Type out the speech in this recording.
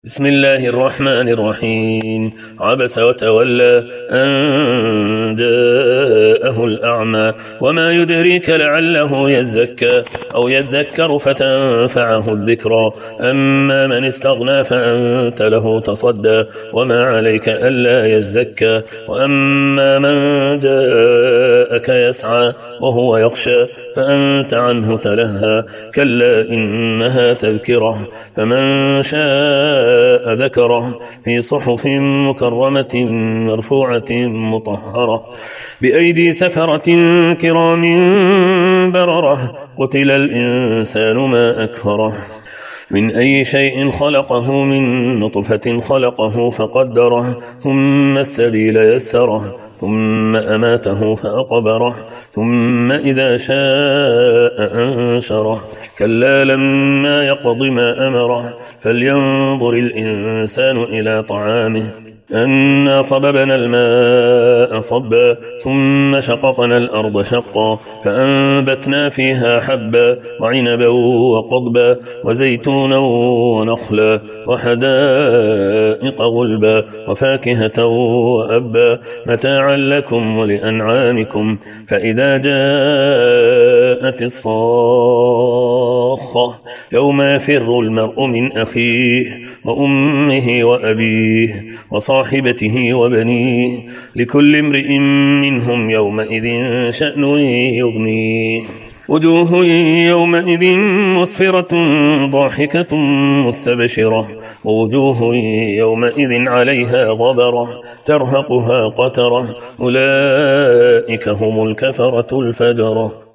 بسم الله الرحمن الرحيم. عبس وتولى أن جاءه الأعمى وما يدريك لعله يزكى أو يذكر فتنفعه الذكرى أما من استغنى فأنت له تصدى وما عليك ألا يزكى وأما من جاءك يسعى وهو يخشى فأنت عنه تلهى كلا إنها تذكرة فمن شاء ذكره في صحف مكرمة مرفوعة مطهرة بأيدي سفرة كرام بررة قتل الإنسان ما أكفره من أي شيء خلقه من نطفة خلقه فقدره ثم السبيل يسره ثم أماته فأقبره ثم إذا شاء أنشره كلا لما يقض ما أمره فلينظر الإنسان إلى طعامه أنا صببنا الماء صبا ثم شققنا الأرض شقا فأنبتنا فيها حبا وعنبا وقضبا وزيتونا ونخلا وحدائق غلبا وفاكهة وأبا متاعا لكم ولأنعامكم فإذا جاءت الصاخة يوم يفر المرء من أخيه وأمه وأبيه وصاحبته وبنيه لكل امرئ منهم يومئذ شأن يغنيه وجوه يومئذ مسفرة ضاحكة مستبشرة ووجوه يومئذ عليها غبرة ترهقها قترة أولئك هم الكفرة الفجرة.